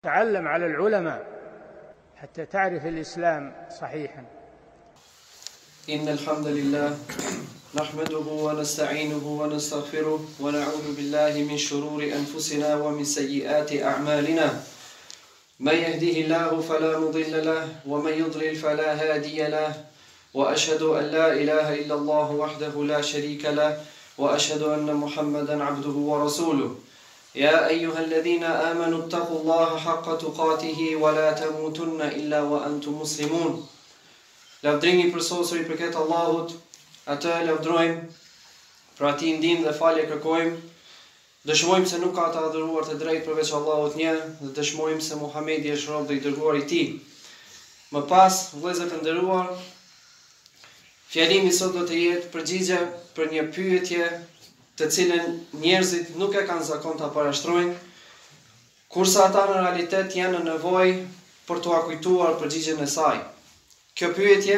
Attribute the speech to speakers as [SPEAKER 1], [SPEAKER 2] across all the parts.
[SPEAKER 1] تعلم على العلماء حتى تعرف الإسلام صحيحا.
[SPEAKER 2] إن الحمد لله نحمده ونستعينه ونستغفره ونعوذ بالله من شرور أنفسنا ومن سيئات أعمالنا. من يهده الله فلا مضل له ومن يضلل فلا هادي له، وأشهد أن لا إله إلا الله وحده لا شريك له، وأشهد أن محمدا عبده ورسوله. يا أيها الذين آمنوا اتقوا الله حق تقاته ولا تموتن إلا وأنتم مسلمون. Lavdrimi për sosuri për këtë Allahut, atë lavdrojmë, për ati ndihmë dhe falje kërkojmë, dëshmojmë se nuk ka të adhuruar të drejtë përveç Allahut një, dhe dëshmojmë se Muhamedi është rob dhe i dërguar i tij. Më pas, vëllezër të nderuar, fjalimi sot do të jetë përgjigje për një pyetje të cilën njerëzit nuk e kanë zakon ta parashtrojnë, kurse ata në realitet janë në nevojë për t'u kujtuar përgjigjen e saj. Kjo pyetje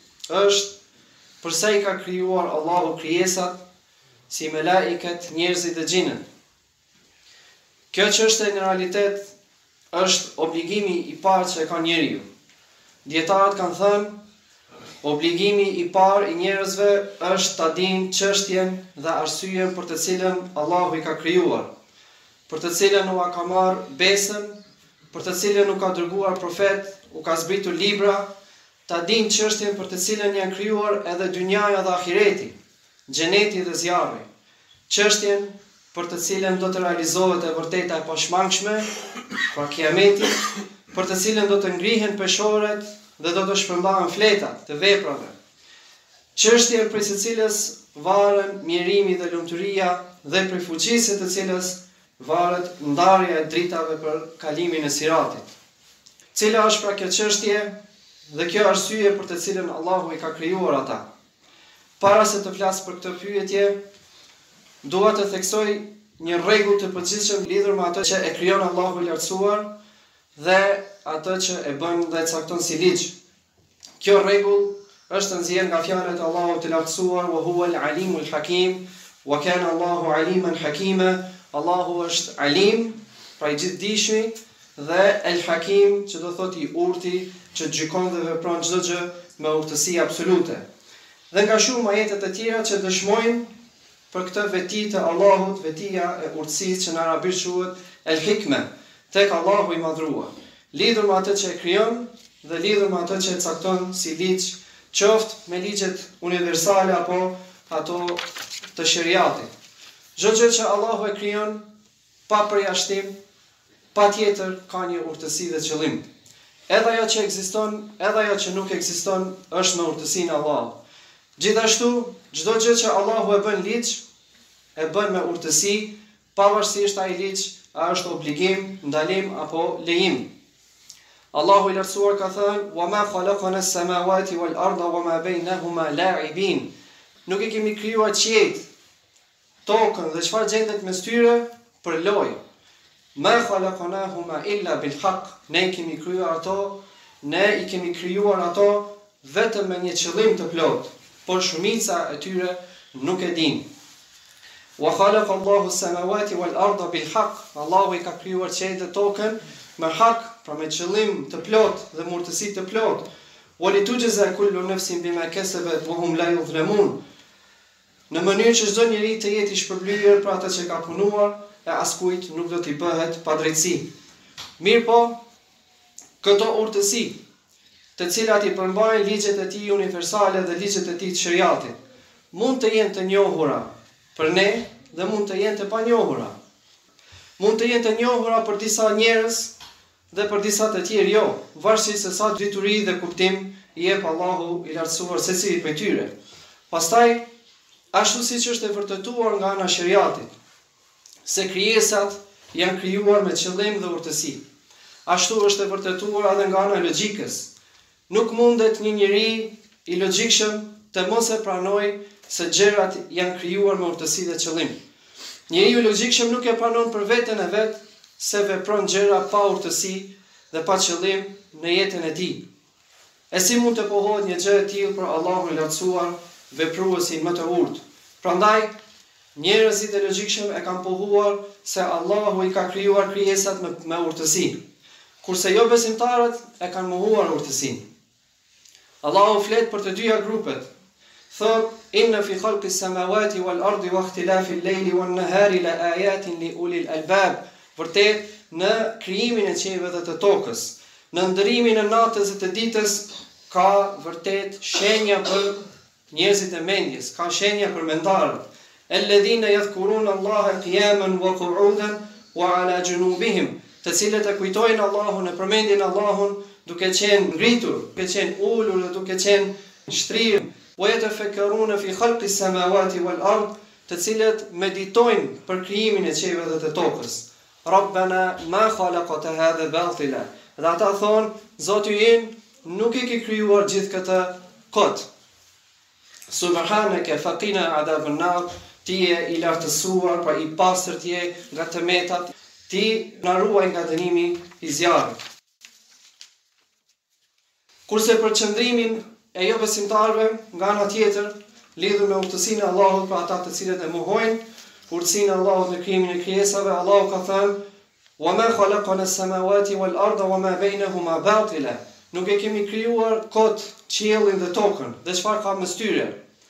[SPEAKER 2] është përse i ka krijuar Allahu krijesat, si me laiket, njerëzit dhe xhinët. Kjo çështje në realitet është obligimi i parë që ka njeriu. Dietarët kanë thënë, obligimi i parë i njerëzve është ta dinë çështjen dhe arsyeën për të cilën Allahu i ka krijuar, për të cilën u ka marrë besën, për të cilën u ka dërguar profet, u ka zbritur libra, ta dinë çështjen për të cilën janë krijuar edhe dynjaja dhe ahireti, xheneti dhe zjarri, çështjen për të cilën do të realizohet e vërteta e pashmangshme, pra kiameti, për të cilën do të ngrihen peshorët dhe do të shpërmbahen fletat të veprave. Çështjen për së cilës varen mjerimi dhe lumturia dhe për fuqisë të cilës varet ndarja e dritave për kalimin e siratit. Cila është pra kjo çështje dhe kjo arsye për të cilën Allahu i ka krijuar ata? Para se të flas për këtë pyetje, dua të theksoj një rregull të përgjithshëm lidhur me atë që e krijon Allahu i lartësuar dhe atë që e bën dhe e cakton si ligj. Kjo rregull është nxjerrë nga fjalët e Allahut të lartësuar, wa huwa al-alimul hakim, wa kana Allahu aliman hakima. Allahu është alim, pra i gjithdijshmi, dhe el-hakim, që do thotë i urti, që gjykon dhe vepron çdo gjë me urtësi absolute. Dhe nga shumë ajete të tjera që dëshmojnë për këtë veti të Allahut, vetia e urtësisë që në arabisht quhet el-hikme, tek Allahu i madhruar, lidhur me atë që e krijon dhe lidhur me atë që e cakton si ligj, qoftë me ligjet universale apo ato të shariatit. Çdo gjë që Allahu e krijon pa përjashtim, patjetër ka një urtësi dhe qëllim. Edhe ajo që ekziston, edhe ajo që nuk ekziston është me urtësinë e Allahut. Gjithashtu, çdo gjë që Allahu e bën ligj, e bën me urtësi, pavarësisht ai ligj a është obligim, ndalim apo lejim. Allahu i lartësuar ka thënë: "Wa ma khalaqna as-samawati wal arda wa ma bainahuma la'ibin." Nuk e kemi krijuar qiejt, tokën dhe çfarë gjendet mes tyre për lojë. Ma khalaqnahuma illa bil haqq. Ne i kemi krijuar ato vetëm me një qëllim të plot, por shumica e tyre nuk e dinë. Wa khalaqa Allahu as-samawati wal arda bil haqq. Allahu i ka krijuar qiejt dhe tokën me hak, pra me qëllim të plot dhe me urtësi të plot. Wa litujza kullu nafsin bima kasabat wa hum la yuzlamun. Në mënyrë që çdo njeri të jetë i shpërblyer për atë që ka punuar, e askujt nuk do t'i bëhet padrejtësi. Mirë po, këto urtësi, të cilat i përmbajnë ligjet e tij universale dhe ligjet e tij të shariatit, mund të jenë të njohura për ne dhe mund të jenë të panjohura. Mund të jenë të njohura për disa njerëz dhe për disa të tjerë jo, varësisht se sa dituri dhe kuptim i jep Allahu i lartësuar secilit prej tyre. Pastaj, ashtu siç është e vërtetuar nga ana e shariatit, se krijesat janë krijuar me qëllim dhe urtësi. Ashtu është e vërtetuar edhe nga ana e logjikës. Nuk mundet një njeri i logjikshëm të mos e pranojë se gjërat janë krijuar me urtësi dhe qëllim. Njeriu i logjikshëm nuk e pranon për veten e vet se vepron gjëra pa urtësi dhe pa qëllim në jetën e tij. E si mund të pohohet një gjë e tillë për Allahun e lartësuar, vepruesin më të urtë? Prandaj njerëzit e logjikshëm e kanë pohuar se Allahu i ka krijuar krijesat me urtësi. kurse jo besimtarët e kanë mohuar urtësinë. Allahu flet për të dyja grupet. Thot: "Inna fi khalqis samawati wal ardi wa ikhtilafil layli wan nahari la ayatin li ulil albab." Vërtet, në krijimin e qiellit dhe të tokës, në ndërimin e natës dhe të ditës, ka vërtet shenja për njerëzit e mendjes, ka shenja për mendarët. Alladhina yadhkuruna Allaha qiyaman wa qu'udan wa ala junubihim, të cilët e kujtojnë Allahun, e përmendin Allahun duke qenë ngritur, duke qenë ulur dhe duke qenë shtrirë. Wa yatafakkaruna fi khalqis samawati wal ard, të cilët meditojnë për krijimin e qiellit dhe të tokës. Rabbana ma khalaqta hadha batila. Dhe ata thonë: Zoti ynë nuk e ke krijuar gjithë këtë kot. Subhanaka faqina adhaban nar, ti je i lartësuar, pra i pastër ti je nga tëmetat, ti na ruaj nga dënimi i zjarrit. Kurse për qëndrimin e jo besimtarëve, nga ana tjetër, lidhur me urtësinë e Allahut për ata të cilët e mohojnë urtësinë e Allahut në krijimin e krijesave, Allahu ka thënë: "Wa ma khalaqna as-samawati wal arda wa ma bainahuma batila." Nuk e kemi krijuar kot, qiellin dhe tokën, dhe çfarë ka mes tyre.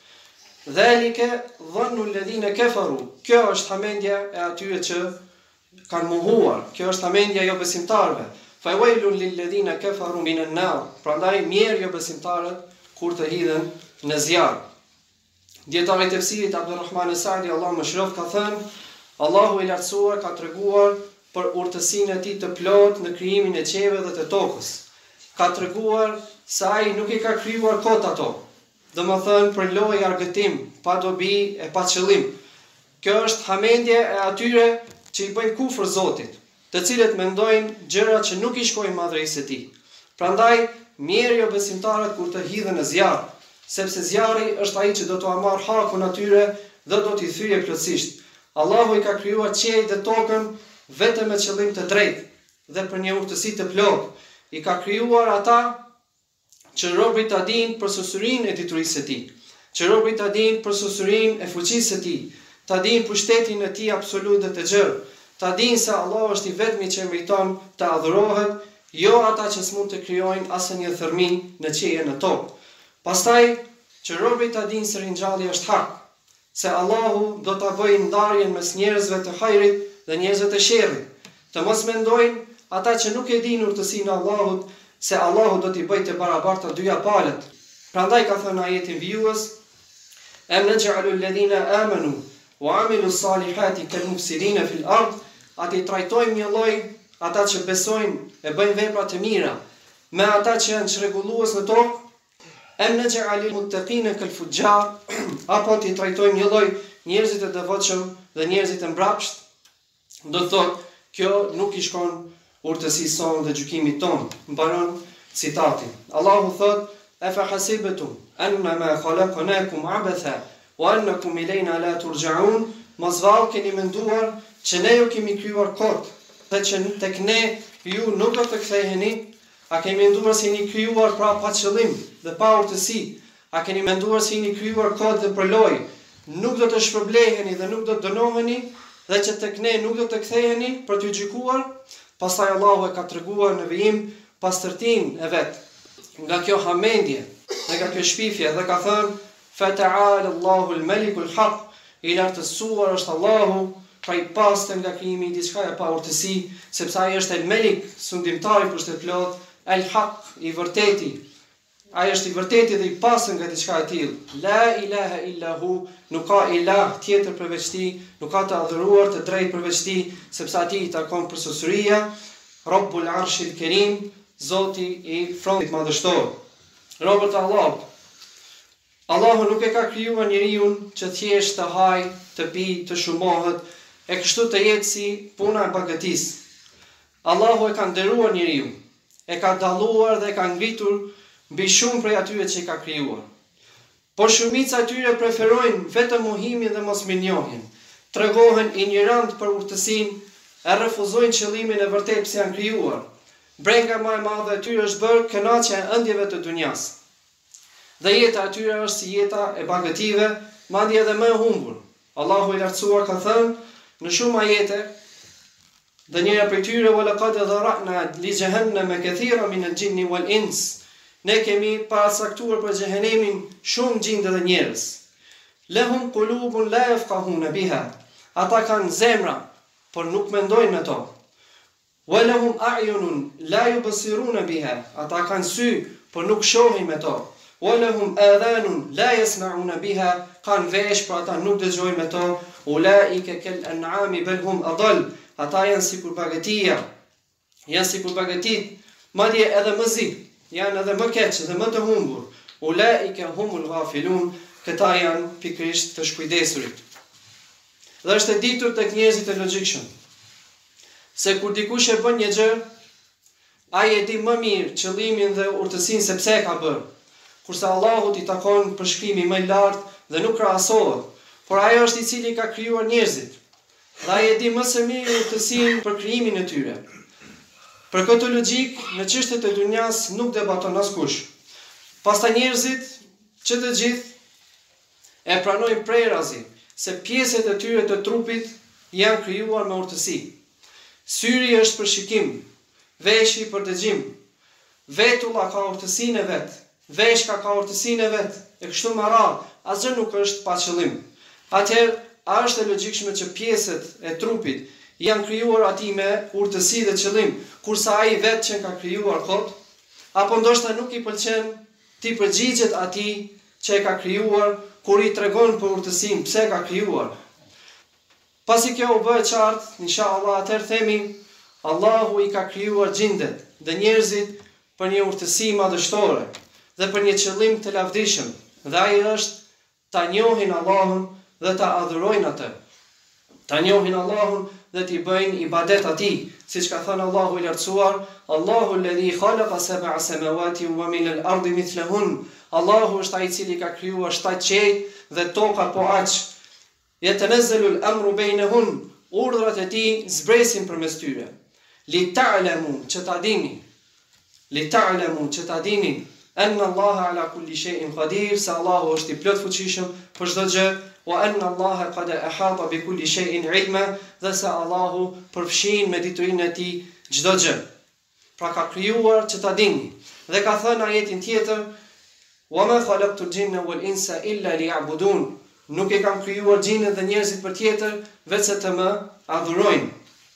[SPEAKER 2] Dhalika dhannu alladhina kafaru. Kjo është hamendja e atyre që kanë mohuar. Kjo është hamendja jo besimtarëve. Fa wailun lil ladhina kafaru minan nar. Prandaj mirë jo besimtarët kur të hidhen në zjarr. Dietari i tefsirit Abdulrahman Sa'di, Allah më shroft, ka thënë: Allahu i lartësuar ka treguar për urtësinë e tij të plotë në krijimin e qiellit dhe të tokës. Ka treguar se ai nuk i ka krijuar kot ato. Domethënë për lojë argëtim, pa dobi e pa qëllim. Kjo është hamendje e atyre që i bëjnë kufër Zotit, të cilët mendojnë gjëra që nuk i shkojnë madhërisë së tij. Prandaj mirë jo besimtarët kur të hidhen në zjarr, sepse zjarri është ai që do t'u marrë hakun atyre dhe do t'i thyejë plotësisht. Allahu i ka krijuar qiellin dhe tokën vetëm me qëllim të drejtë dhe për një urtësi të plotë. I ka krijuar ata që robrit ta dinë për susurinë e diturisë së tij, që robrit ta dinë për susurinë e fuqisë së tij, ta dinë pushtetin e tij absolut dhe të gjerë, ta dinë se Allah është i vetmi që meriton të adhurohet, jo ata që s'mund të krijojnë asnjë thërmi në qiell në tokë. Pastaj që robrit ta dinë se ringjallja është hak, se Allahu do ta bëjë ndarjen mes njerëzve të hajrit dhe njerëzve të sherrit. Të mos mendojnë ata që nuk e dinë urtësinë e Allahut se Allahu do t'i bëjë të barabarta dyja palët. Prandaj ka thënë ajetin vijues: "Am naj'alu alladhina amanu wa 'amilu s-salihati kal-mufsidina fil ard." A ti trajtojmë një lloj ata që besojnë e bëjnë vepra të mira me ata që janë çrregullues në tokë? Am naj'alu al-muttaqina kal-fujjar, apo ti trajtojmë një lloj njerëzit e devotshëm dhe njerëzit e mbrapsht? Do thotë, kjo nuk i shkon urtësisë sonë dhe gjykimit tonë. Mbaron citatin. Allahu thot: "Afa hasibtum annama khalaqnakum abatha wa annakum ilayna la turja'un." Mos vallë keni menduar që ne ju kemi krijuar kot, dhe që tek ne ju nuk do të ktheheni? A keni menduar se jeni krijuar pra pa qëllim dhe pa urtësi? A keni menduar se jeni krijuar kot dhe për lojë? Nuk do të shpërbleheni dhe nuk do të dënoheni, dhe që tek ne nuk do të ktheheni për t'ju gjykuar? Pastaj Allahu e ka treguar në vijim pastërtinë e vet nga kjo hamendje, nga kjo shpifje, dhe ka thënë: "Fata'ala Allahu al-Maliku al-Haq." I lartësuar është Allahu, pra i pastër nga krijimi i diçka e pa urtësi, sepse ai është el-Malik, sundimtari i pushtëplot, el-Haq, i vërteti. Ai është i vërteti dhe i pastër nga diçka e tillë. La ilaha illa hu, nuk ka ilah tjetër përveç tij, nuk ka të adhuruar të drejtë përveç tij, sepse atij i takon përsosëria. Rabbul Arshil Kerim, Zoti i frontit madhështor. Robët Allahut. Allahu nuk e ka krijuar njeriu që thjesht të haj, të pi, të shumohet, e kështu të jetë si puna e bagëtisë. Allahu e ka nderuar njeriu, e ka dalluar dhe e ka ngritur mbi shumë prej atyre që i ka krijuar. Por shumica atyre preferojnë vetëm mohimin dhe mosmirnjohjen, tregohen ignorant për urtësinë, e refuzojnë qëllimin e vërtetë pse janë krijuar. Brenga më e madhe e tyre është bërë kënaqja e ëndjeve të dunjas. Dhe jeta e tyre është si jeta e bagëtive, madje edhe më e humbur. Allahu i lartësuar ka thënë në shumë ajete: Dhe njëra prej tyre walaqad dhara'na li jahannama kathira min al-jinni wal-ins. Ne kemi parasaktuar për xhehenemin shumë gjindë dhe njerëz. Lahum qulubun la yafqahuna biha. Ata kanë zemra, por nuk mendojnë me to. Wa lahum a'yunun la yubsiruna biha. Ata kanë sy, por nuk shohin me to. Wa lahum adhanun la yasma'una biha. Kanë vesh, por ata nuk dëgjojnë me to. Ulaika kal an'ami bal hum adall. Ata janë sikur bagëtia, janë sikur bagëtit, madje edhe më zi, janë edhe më keq dhe më të humbur. Ulaika humul ghafilun, këta janë pikërisht të shkujdesurit. Dhe është e ditur tek njerëzit e logjikshëm, se kur dikush e bën një gjë, ai e di më mirë qëllimin dhe urtësinë se pse e ka bërë. Kurse Allahut i takon përshkrimi më i lartë dhe nuk krahasohet, por ai është i cili ka krijuar njerëzit. Dhe ai e di më së miri urtësinë për krijimin e tyre. Për këtë logjik, në çështjet e dunjas nuk debaton askush. Pastaj njerëzit, që të gjithë e pranojnë prerazi se pjesët e tyre të trupit janë krijuar me urtësi. Syri është për shikim, veshi për dëgjim. Vetulla ka urtësinë e vet, veshka ka urtësinë e vet, e kështu me radhë, asgjë nuk është pa qëllim. Atëherë a është e logjikshme që pjesët e trupit janë krijuar aty me urtësi dhe qëllim, kurse ai vetë që ka krijuar kot, apo ndoshta nuk i pëlqen ti përgjigjet atij që e ka krijuar kur i tregon për urtësinë pse ka krijuar. Pasi kjo u bë e qartë, inshallah atëherë themi Allahu i ka krijuar gjindet dhe njerëzit për një urtësi madhështore dhe për një qëllim të lavdishëm, dhe ai është ta njohin Allahun dhe ta adhurojnë atë. Ta njohin Allahun dhe t'i bëjnë ibadet atij, siç ka thënë Allahu i lartësuar, Allahu alladhi khalaqa sab'a samawati wa min al-ardi mithlahun. Allahu është ai i cili ka krijuar 7 qiell dhe toka po aq. Yatanazzalu al-amru bainahun. Urdhrat e tij zbresin përmes tyre. Li ta'lamu, që ta dini. Li ta'lamu, që ta dini. Anna Allaha ala kulli shay'in qadir, se Allahu është i plot fuqishëm për çdo gjë. Wa anna Allaha qad ahata bi kulli shay'in ilma, dhe se Allahu përfshin me diturinë e tij çdo gjë. Pra ka krijuar që ta dini. Dhe ka thënë ajetin tjetër, wa ma khalaqtu al-jinna wal insa illa liya'budun. Nuk e kam krijuar xhinët dhe njerëzit për tjetër, vetëm të më adhurojnë.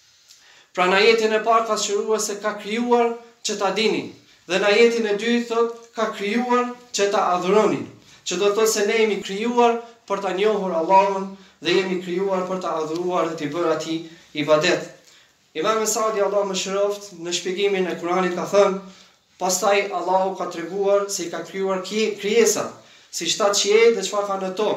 [SPEAKER 2] Pra në ajetin e parë ka shëruar se ka krijuar që ta dini. Dhe në ajetin e dytë thot ka krijuar që ta adhuroni. Që do të thotë se ne jemi krijuar për ta njohur Allahun dhe jemi krijuar për ta adhuruar dhe t'i bërë atij ibadet. Imam Sa'di Allahu më shëroft në shpjegimin e Kuranit ka thënë, pastaj Allahu ka treguar se i ka krijuar krijesa, si 7 qiell dhe çfarë ka në to,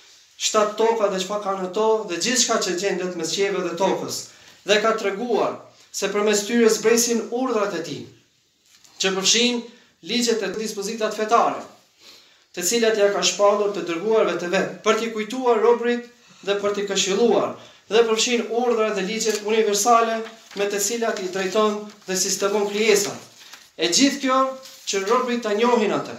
[SPEAKER 2] 7 toka dhe çfarë ka në to dhe gjithçka që gjendet mes qiellit dhe tokës. Dhe ka treguar se përmes tyre zbresin urdhrat e tij, që përfshin ligjet e dispozitat fetare, të cilat ja ka shpallur të dërguarve të vet, për t'i kujtuar robrit dhe për t'i këshilluar, dhe përfshin urdhrat dhe ligjet universale me të cilat i drejton dhe sistemon krijesat. E gjithë kjo që robrit ta njohin atë.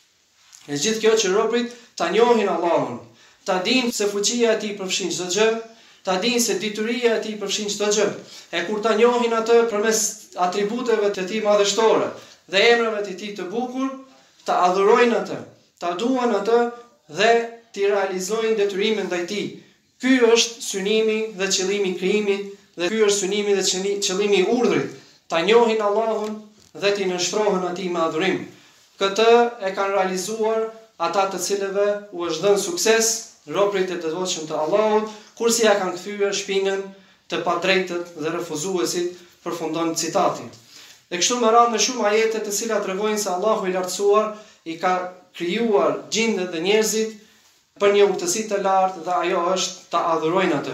[SPEAKER 2] E gjithë kjo që robrit ta njohin Allahun, ta dinë se fuqia e tij përfshin çdo gjë, ta dinë se dituria e tij përfshin çdo gjë. E kur ta njohin atë përmes atributeve të tij madhështore dhe emrave të tij të bukur, ta adhurojnë atë, ta duan atë dhe t'i realizojnë detyrimin ndaj tij. Ky është synimi dhe qëllimi i krijimit, dhe ky është synimi dhe qëllimi i urdhrit, ta njohin Allahun dhe t'i nënshtrohen atij me adhurim. Këtë e kanë realizuar ata të cilëve u është dhënë sukses, robërit e devotshëm të Allahut, kurse ja kanë kthyer shpinën të padrejtët dhe refuzuesit, përfundon citati. Dhe kështu me radhë në shumë ajete të cilat tregojnë se Allahu i lartësuar i ka krijuar gjindet dhe njerëzit për një urtësi të lartë dhe ajo është ta adhurojnë atë.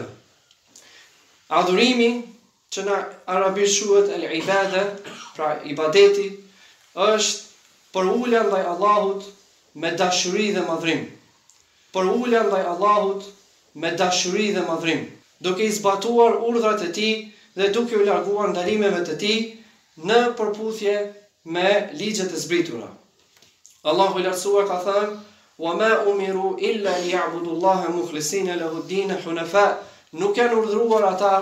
[SPEAKER 2] Adhurimi, që në arabisht quhet el-ibada, pra ibadeti, është për ulja ndaj Allahut me dashuri dhe madhrim. Për ulja ndaj Allahut me dashuri dhe madhrim, duke i zbatuar urdhrat e tij dhe duke u larguar ndalimeve të tij në përputhje me ligjet e zbritura. Allahu i lartësuar ka thënë: "Wa ma umiru illa liya'budu Allaha mukhlisina lahu ad-din hunafa." Nuk janë urdhëruar ata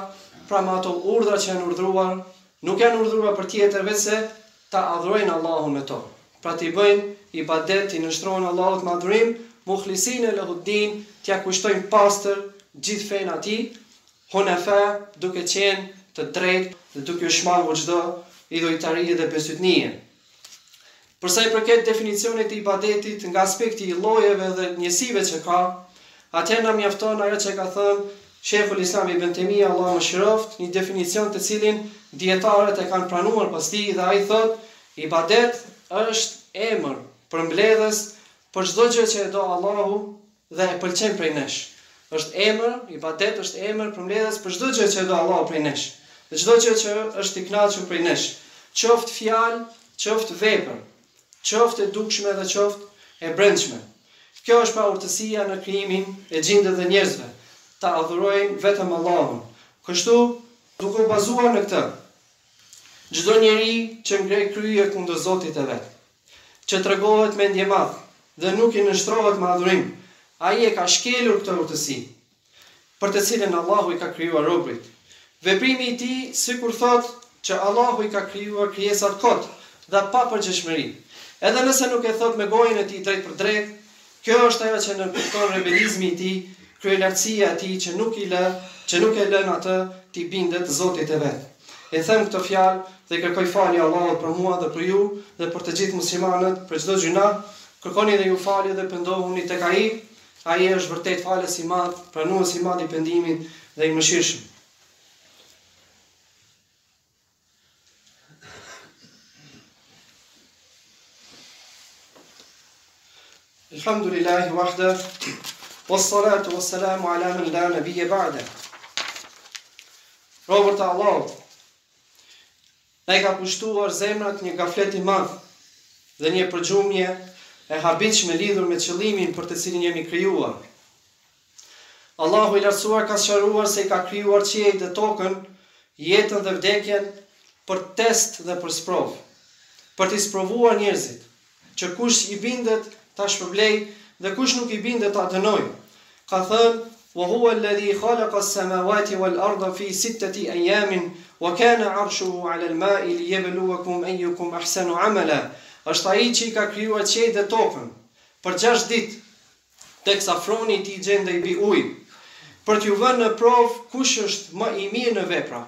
[SPEAKER 2] pra me ato urdhra që janë urdhruar, nuk janë urdhruar për tjetër veç se ta adhurojnë Allahun me to. Pra t'i bëjnë ibadet, t'i nështrojnë Allahut me adhurim, mukhlisine lehuddin, t'ja kushtojnë pastër gjithë fenë atij, hunafa, duke qenë të drejtë dhe duke u shmangur çdo idhujtarie dhe besytnie. Për sa i përket definicionit të ibadetit nga aspekti i llojeve dhe njësive që ka, atëherë na mjafton ajo që ka thënë Sheikhul Islam Ibn Taymija, Allahu mëshiroft, një definicion të cilin dietarët e kanë pranuar pas tij dhe ai thotë, ibadet është emër përmbledhës për çdo gjë që e do Allahu dhe e pëlqen prej nesh. Është emër, ibadet është emër përmbledhës për çdo gjë që e do Allahu prej nesh. Dhe çdo gjë që është i kënaqur prej nesh, qoftë fjalë, qoftë vepër, qoftë e dukshme dhe qoftë e brendshme. Kjo është pra urtësia në krijimin e gjindëve dhe njerëzve, ta adhurojnë vetëm Allahun. Kështu, duke u bazuar në këtë, çdo njeri që ngrej krye kundër Zotit e vet, që tregohet me ndjemadh dhe nuk i nështrohet me adhurim, ai e ka shkelur këtë urtësi, për të cilën Allahu i ka krijuar robrit. Veprimi i tij sikur thotë që Allahu i ka krijuar krijesat kot dhe pa përgjithshmëri. Edhe nëse nuk e thot me gojën e tij drejt për drejt, kjo është ajo që nënkupton rebelizmi i tij, kryelartësia e tij që nuk e lën atë t'i bindet Zotit e vet. E them këtë fjalë dhe kërkoj falje Allahut për mua dhe për ju dhe për të gjithë muslimanët për çdo gjuna. Kërkoni dhe ju falje dhe pendohuni tek ai. Ai është vërtet falës i madh, pranues i madh i pendimit dhe i mëshirshëm. Alhamdulillahi wahda, wassalatu wassalamu ala man la nabiyya ba'da. Robër të Allahut, na i ka pushtuar zemrat një gaflet i madh dhe një përgjumje e habitshme lidhur me qëllimin për të cilin jemi krijuar. Allahu i lartësuar ka sqaruar se i ka krijuar qiejt dhe tokën, jetën dhe vdekjen për test dhe për sprov, për t'i sprovuar njerëzit, që kush i bindet ta shpërblej dhe kush nuk i bindet ta dënoj. Ka thënë: "Wa huwa alladhi khalaqa as-samawati wal-ardha fi 6 ayamin wa kana 'arshuhu 'ala al-ma'i liyabluwakum ayyukum ahsanu 'amala." Është ai që i ka krijuar qiejt dhe tokën për 6 ditë, teksa froni i tij gjendej mbi ujë, për t'ju vënë në provë kush është më i mirë në vepra.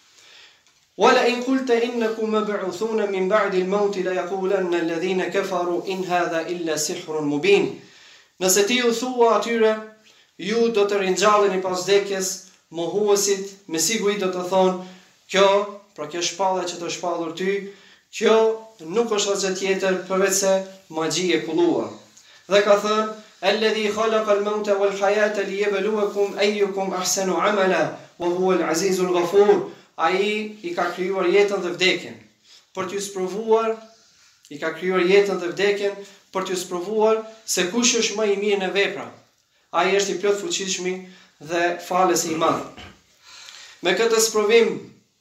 [SPEAKER 2] Wala in qulta innakum mab'uthuna min ba'di al-maut la yaqulanna alladhina kafaru in hadha illa sihrun mubin. Nëse ti u thua atyre, ju do të ringjalleni pas vdekjes, mohuesit me siguri do të thonë, kjo shpallje që të shpallur ty, kjo nuk është asgjë tjetër përveç se magji e kulluar. Dhe ka thënë: "Alladhi khalaqa al-mauta wal-hayata liyabluwakum ayyukum ahsanu 'amala wa huwa al-'azizul ghafur." Ai i ka krijuar jetën dhe vdekjen për t'ju sprovuar, i ka krijuar jetën dhe vdekjen për t'ju sprovuar se kush është më i mirë në vepra. Ai është i plot fuqishëm dhe falës i madh. Me këtë sprovim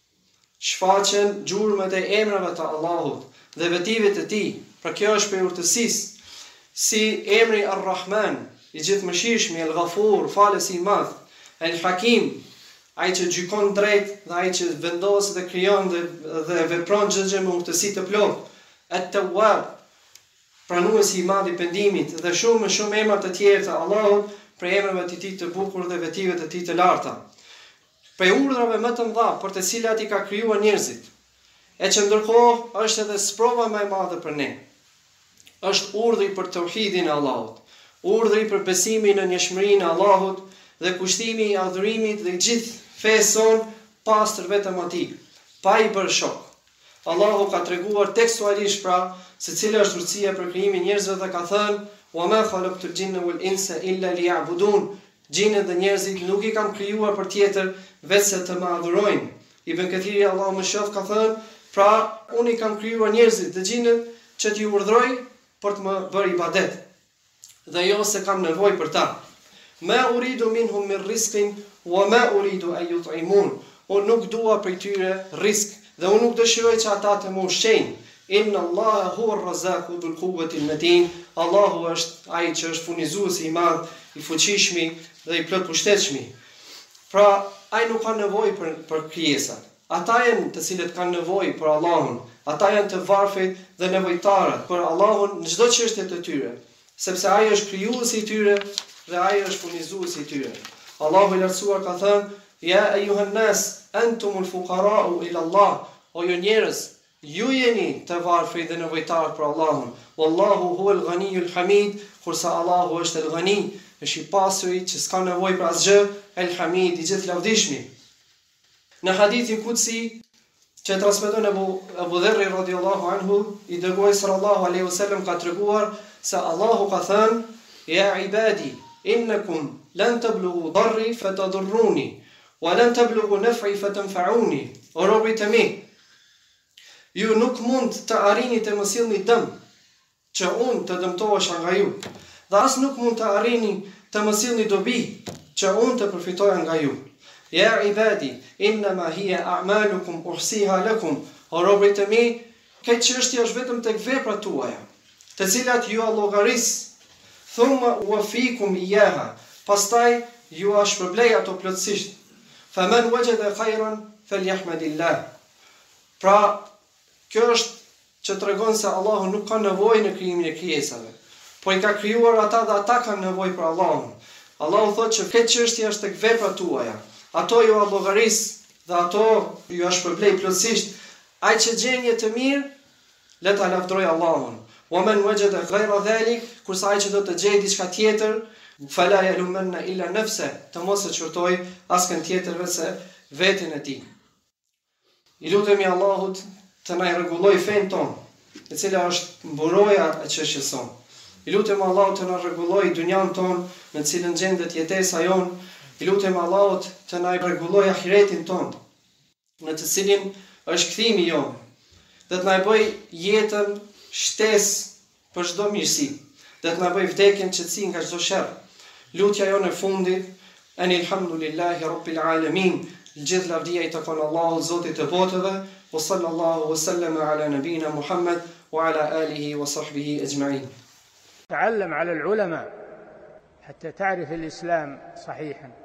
[SPEAKER 2] shfaqen gjurmët e emrave të Allahut dhe vetimet e tij. Pra kjo është për urtësisë, si emri Ar-Rahman, i gjithëmëshirshëm, El-Ghafur, falës i madh, El-Hakim, ai që gjykon drejt dhe ai që vendos dhe krijon dhe vepron çdo gjë me urtësi të plotë, At-Tawwab, pranuesi i madh i pendimit, dhe shumë emra të tjerë të Allahut, për emrat e tij të bukur dhe vetimet e tij të larta. Për urdhrave më të mëdha për të cilat i ka krijuar njerëzit, e që ndërkohë është edhe sprova më e madhe për ne. Është urdhri për tauhidin e Allahut, urdhri për besimin në njëshmërinë e Allahut dhe kushtimi i adhurimit dhe gjithë fesë son pastër vetëm atij, pa i bërë shok. Allahu ka treguar tekstualisht pra se cila është urtësia për krijimin e njerëzve dhe ka thënë: "Wa ma khalaqtul jinna wal insa illa liya'budun." Gjinët dhe njerëzit nuk i kam krijuar për tjetër vetëm të më adhurojnë. Ibn Kathiri, Allahu mëshiroft, ka thënë: "Pra unë i kam krijuar njerëzit dhe gjinët që t'i urdhroj për të më bërë ibadet, dhe jo se kam nevojë për ta. Ma uridu minhum min rizqin wa ma uridu an yut'imun." Unë nuk dua prej tyre risk dhe unë nuk dëshiroj që ata të më ushqejnë. Inna Allaha huwa ar-razzaqu dhul quwwati al-matin. Allahu është ai që është furnizuesi i madh, i fuqishëm dhe i plot pushtetshëm. Pra, ai nuk ka nevojë për krijesat. Ata janë të cilët kanë nevojë për Allahun. Ata janë të varfrit dhe nevojtarët për Allahun në çdo çështje të tyre, sepse ai është krijuesi i tyre dhe ai është furnizuesi i tyre. Allahu i lartësuar ka thënë: "Ya ayyuhan nas, antumul fuqara'u ila Allah." O ju njerëz, ju jeni të varfrit dhe nevojtarët për Allahun. Wallahu huwal ghaniyyul hamid, kurse Allahu është el-Ghani, është i pastri që s'ka nevojë për asgjë, el-Hamid, i gjithë lavdishmi. Në hadithin Kudsi që transmeton Abu Dherri radhiyallahu anhu, i dërguari sallallahu alaihi wasallam ka treguar se Allahu ka thënë: "Ya ibadi, innakum lan tablughu darri fatadurruni, wa lan tablughu naf'i fatanfa'uni." O robërit e mi, ju nuk mund të arrini të më sillni dëm që unë të dëmtohesha nga ju, dhe as nuk mund të arrini të më sillni dobi që unë të përfitoja nga ju. Ja ibadi, innama hiya a'malukum uhsiha lakum. O robërit e mi, këtë çështje është vetëm tek veprat tuaja, të cilat ju llogaris, thumma uwaffikum iyaha, pastaj ju a shpërblej ato plotësisht. Faman wajada khayran falyahmadillah. Pra, kjo është që tregon se Allahu nuk ka nevojë në krijimin e krijesave, por i ka krijuar ata dhe ata kanë nevojë për Allahun. Allahu thotë që këtë çështje është tek veprat tuaja. Ato ju llogaris dhe ato ju shpërblej plotësisht. Ai që gjen një të mirë, le ta lavdroj Allahun. Wa man wajada ghayra dhalik, kurse ai që do të gjejë diçka tjetër, fala yalumanna illa nafsa, të mos e çortoj askën tjetër veçse veten e tij. I lutemi Allahut të na rregulloj fen ton, e cila është mburoja e çështjes son. I lutem Allahut të na rregulloj dunjan ton, në cilën gjendet jetesa jon. I lutem Allahut të na rregulloj ahiretin ton, në të cilin është kthimi jon, dhe të na bëj jetën shtesë për çdo mirësi, dhe të na bëj vdekjen qetësi nga çdo sherr. Lutja jonë e fundit: Enilhamdulillahi rabbil alamin. Gjithë lavdia i takon Allahut, Zotit të botëve. Wa sallallahu wa sallama ala nabina Muhammad wa ala alihi wa sahbihi ajma'in.
[SPEAKER 1] تعلم على العلماء حتى تعرف الإسلام صحيحا.